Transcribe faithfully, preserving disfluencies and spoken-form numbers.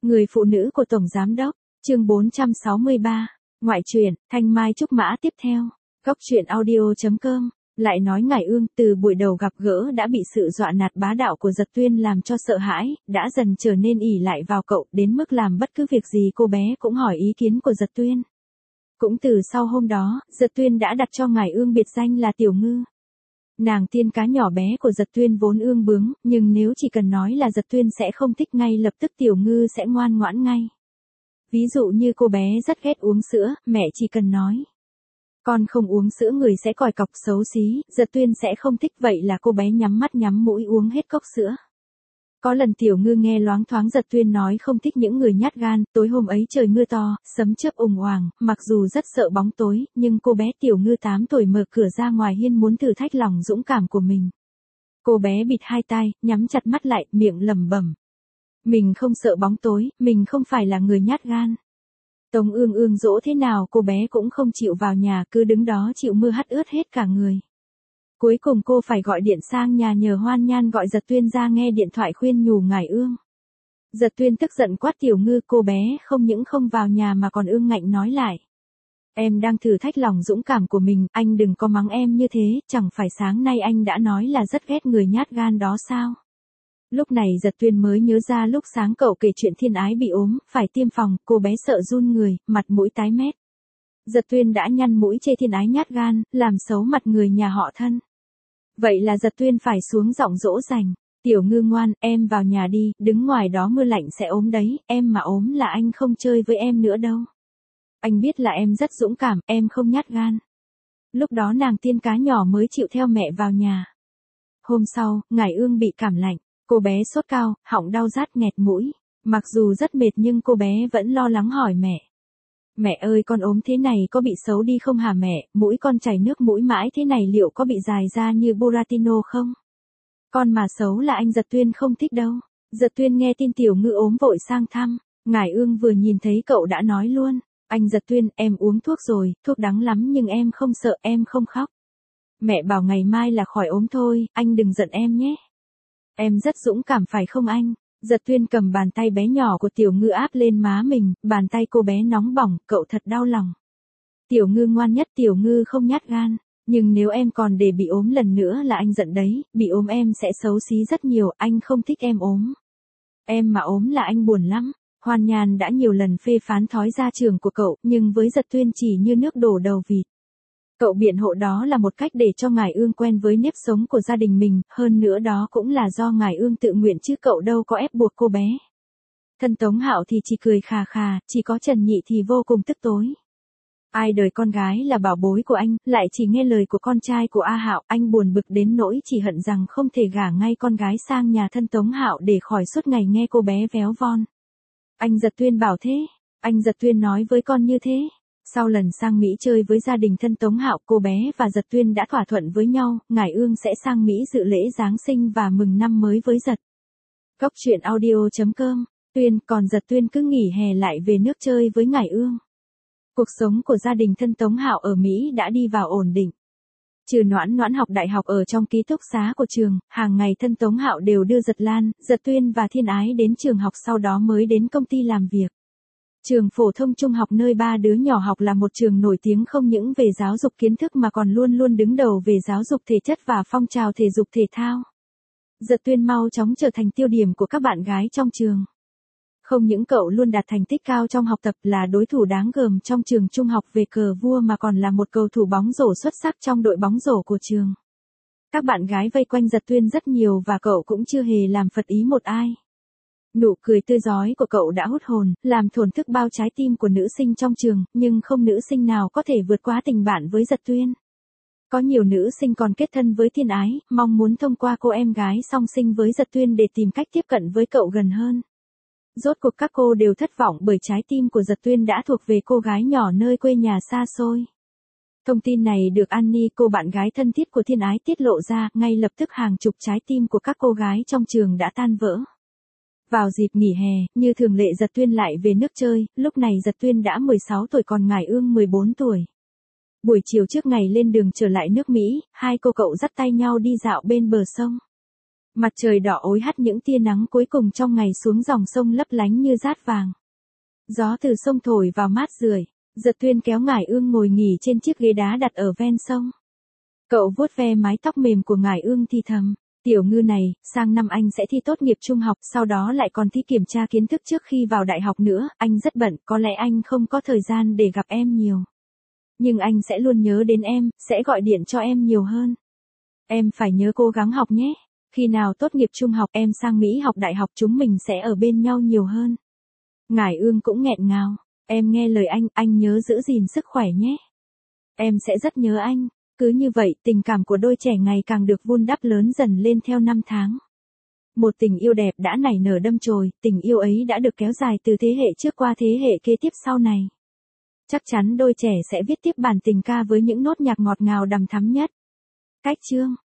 Người phụ nữ của Tổng Giám Đốc, chương bốn trăm sáu mươi ba, ngoại truyện, Thanh Mai Trúc Mã tiếp theo, góc truyện audio.com, lại nói Ngải Ương từ buổi đầu gặp gỡ đã bị sự dọa nạt bá đạo của Giật Tuyên làm cho sợ hãi, đã dần trở nên ỷ lại vào cậu đến mức làm bất cứ việc gì cô bé cũng hỏi ý kiến của Giật Tuyên. Cũng từ sau hôm đó, Giật Tuyên đã đặt cho Ngải Ương biệt danh là Tiểu Ngư. Nàng tiên cá nhỏ bé của Giật Tuyên vốn ương bướng, nhưng nếu chỉ cần nói là Giật Tuyên sẽ không thích ngay lập tức Tiểu Ngư sẽ ngoan ngoãn ngay. Ví dụ như cô bé rất ghét uống sữa, mẹ chỉ cần nói. Con không uống sữa người sẽ còi cọc xấu xí, Giật Tuyên sẽ không thích, vậy là cô bé nhắm mắt nhắm mũi uống hết cốc sữa. Có lần Tiểu Ngư nghe loáng thoáng Giật Tuyên nói không thích những người nhát gan, tối hôm ấy trời mưa to, sấm chớp ùng oàng, mặc dù rất sợ bóng tối, nhưng cô bé Tiểu Ngư tám tuổi mở cửa ra ngoài hiên muốn thử thách lòng dũng cảm của mình. Cô bé bịt hai tai, nhắm chặt mắt lại, miệng lẩm bẩm. Mình không sợ bóng tối, mình không phải là người nhát gan. Tống Ương Ương dỗ thế nào cô bé cũng không chịu vào nhà, cứ đứng đó chịu mưa hắt ướt hết cả người. Cuối cùng cô phải gọi điện sang nhà nhờ Hoan Nhan gọi Giật Tuyên ra nghe điện thoại khuyên nhủ Ngải Ương. Giật Tuyên tức giận quát Tiểu Ngư, cô bé không những không vào nhà mà còn ương ngạnh nói lại. Em đang thử thách lòng dũng cảm của mình, anh đừng có mắng em như thế, chẳng phải sáng nay anh đã nói là rất ghét người nhát gan đó sao? Lúc này Giật Tuyên mới nhớ ra lúc sáng cậu kể chuyện Thiên Ái bị ốm, phải tiêm phòng, cô bé sợ run người, mặt mũi tái mét. Giật Tuyên đã nhăn mũi chê Thiên Ái nhát gan, làm xấu mặt người nhà họ thân. Vậy là Giật Tuyên phải xuống giọng dỗ dành. Tiểu Ngư ngoan, em vào nhà đi, đứng ngoài đó mưa lạnh sẽ ốm đấy, em mà ốm là anh không chơi với em nữa đâu. Anh biết là em rất dũng cảm, em không nhát gan. Lúc đó nàng tiên cá nhỏ mới chịu theo mẹ vào nhà. Hôm sau, Ngải Ương bị cảm lạnh, cô bé sốt cao, họng đau rát nghẹt mũi. Mặc dù rất mệt nhưng cô bé vẫn lo lắng hỏi mẹ. Mẹ ơi, con ốm thế này có bị xấu đi không hả mẹ, mũi con chảy nước mũi mãi thế này liệu có bị dài ra như Buratino không? Con mà xấu là anh Giật Tuyên không thích đâu. Giật Tuyên nghe tin Tiểu Ngư ốm vội sang thăm, Ngải Ương vừa nhìn thấy cậu đã nói luôn. Anh Giật Tuyên, em uống thuốc rồi, thuốc đắng lắm nhưng em không sợ, em không khóc. Mẹ bảo ngày mai là khỏi ốm thôi, anh đừng giận em nhé. Em rất dũng cảm phải không anh? Giật Tuyên cầm bàn tay bé nhỏ của Tiểu Ngư áp lên má mình, bàn tay cô bé nóng bỏng, cậu thật đau lòng. Tiểu Ngư ngoan nhất, Tiểu Ngư không nhát gan, nhưng nếu em còn để bị ốm lần nữa là anh giận đấy, bị ốm em sẽ xấu xí rất nhiều, anh không thích em ốm. Em mà ốm là anh buồn lắm. Hoan Nhan đã nhiều lần phê phán thói gia trưởng của cậu, nhưng với Giật Tuyên chỉ như nước đổ đầu vịt. Cậu biện hộ đó là một cách để cho Ngải Ương quen với nếp sống của gia đình mình, hơn nữa đó cũng là do Ngải Ương tự nguyện chứ cậu đâu có ép buộc cô bé. Thân Tống Hạo thì chỉ cười khà khà, chỉ có Trần Nhị thì vô cùng tức tối. Ai đời con gái là bảo bối của anh, lại chỉ nghe lời của con trai của A Hạo, anh buồn bực đến nỗi chỉ hận rằng không thể gả ngay con gái sang nhà thân Tống Hạo để khỏi suốt ngày nghe cô bé véo von. Anh Giật Tuyên bảo thế, anh Giật Tuyên nói với con như thế. Sau lần sang Mỹ chơi với gia đình thân Tống Hạo, cô bé và Giật Tuyên đã thỏa thuận với nhau, Ngải Ương sẽ sang Mỹ dự lễ Giáng sinh và mừng năm mới với Giật. Góc truyện audio.com, Tuyên, còn Giật Tuyên cứ nghỉ hè lại về nước chơi với Ngải Ương. Cuộc sống của gia đình thân Tống Hạo ở Mỹ đã đi vào ổn định. Trừ Noãn Noãn học đại học ở trong ký túc xá của trường, hàng ngày thân Tống Hạo đều đưa Giật Lan, Giật Tuyên và Thiên Ái đến trường học, sau đó mới đến công ty làm việc. Trường phổ thông trung học nơi ba đứa nhỏ học là một trường nổi tiếng không những về giáo dục kiến thức mà còn luôn luôn đứng đầu về giáo dục thể chất và phong trào thể dục thể thao. Giật Tuyên mau chóng trở thành tiêu điểm của các bạn gái trong trường. Không những cậu luôn đạt thành tích cao trong học tập, là đối thủ đáng gờm trong trường trung học về cờ vua, mà còn là một cầu thủ bóng rổ xuất sắc trong đội bóng rổ của trường. Các bạn gái vây quanh Giật Tuyên rất nhiều và cậu cũng chưa hề làm phật ý một ai. Nụ cười tươi rói của cậu đã hút hồn, làm thổn thức bao trái tim của nữ sinh trong trường, nhưng không nữ sinh nào có thể vượt qua tình bạn với Giật Tuyên. Có nhiều nữ sinh còn kết thân với Thiên Ái, mong muốn thông qua cô em gái song sinh với Giật Tuyên để tìm cách tiếp cận với cậu gần hơn. Rốt cuộc các cô đều thất vọng bởi trái tim của Giật Tuyên đã thuộc về cô gái nhỏ nơi quê nhà xa xôi. Thông tin này được Annie, cô bạn gái thân thiết của Thiên Ái tiết lộ ra, ngay lập tức hàng chục trái tim của các cô gái trong trường đã tan vỡ. Vào dịp nghỉ hè, như thường lệ Giật Tuyên lại về nước chơi, lúc này Giật Tuyên đã mười sáu tuổi còn Ngải Ương mười bốn tuổi. Buổi chiều trước ngày lên đường trở lại nước Mỹ, hai cô cậu dắt tay nhau đi dạo bên bờ sông. Mặt trời đỏ ối hắt những tia nắng cuối cùng trong ngày xuống dòng sông lấp lánh như dát vàng. Gió từ sông thổi vào mát rượi. Giật Tuyên kéo Ngải Ương ngồi nghỉ trên chiếc ghế đá đặt ở ven sông. Cậu vuốt ve mái tóc mềm của Ngải Ương thì thầm, tiểu ngư này, sang năm anh sẽ thi tốt nghiệp trung học, sau đó lại còn thi kiểm tra kiến thức trước khi vào đại học nữa, anh rất bận, có lẽ anh không có thời gian để gặp em nhiều. Nhưng anh sẽ luôn nhớ đến em, sẽ gọi điện cho em nhiều hơn. Em phải nhớ cố gắng học nhé. Khi nào tốt nghiệp trung học em sang Mỹ học đại học chúng mình sẽ ở bên nhau nhiều hơn. Ngải Ương cũng nghẹn ngào. Em nghe lời anh, anh nhớ giữ gìn sức khỏe nhé. Em sẽ rất nhớ anh. Cứ như vậy, tình cảm của đôi trẻ ngày càng được vun đắp lớn dần lên theo năm tháng. Một tình yêu đẹp đã nảy nở đâm chồi, tình yêu ấy đã được kéo dài từ thế hệ trước qua thế hệ kế tiếp sau này. Chắc chắn đôi trẻ sẽ viết tiếp bản tình ca với những nốt nhạc ngọt ngào đằm thắm nhất. Cách chương